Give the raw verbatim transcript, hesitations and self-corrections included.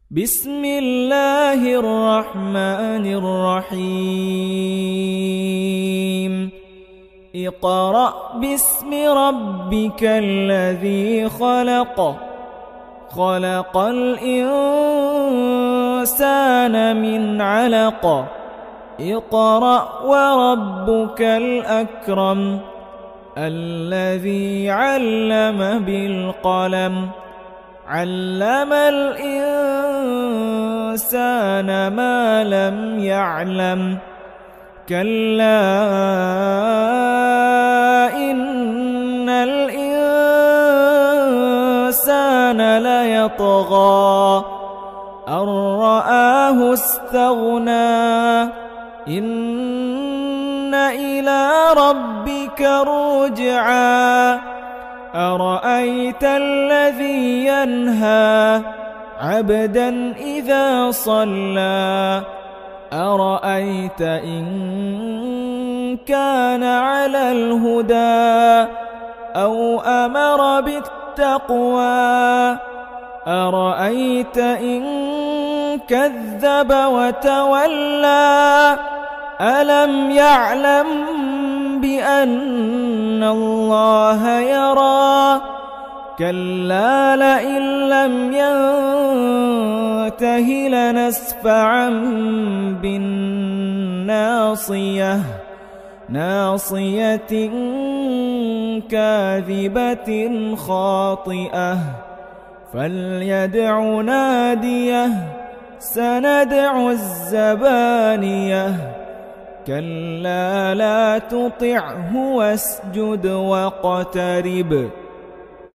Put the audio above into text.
بسم الله الرحمن الرحيم اقرأ باسم ربك الذي خلق خلق الإنسان من علق اقرأ وربك الأكرم الذي علم بالقلم علم الإنسان ما لم يعلم كلا إن الإنسان ليطغى أن رآه استغنى إن إلى ربك الرجعى أرأيت الذي ينهى عبدا إذا صلى أرأيت إن كان على الهدى أو أمر بالتقوى أرأيت إن كذب وتولى ألم يعلم بأن الله يرى كلا لئن لم ينته لنسفعا بالناصية ناصية كاذبة خاطئة فليدع ناديه سندع الزبانية كلا لا تطعه واسجد واقترب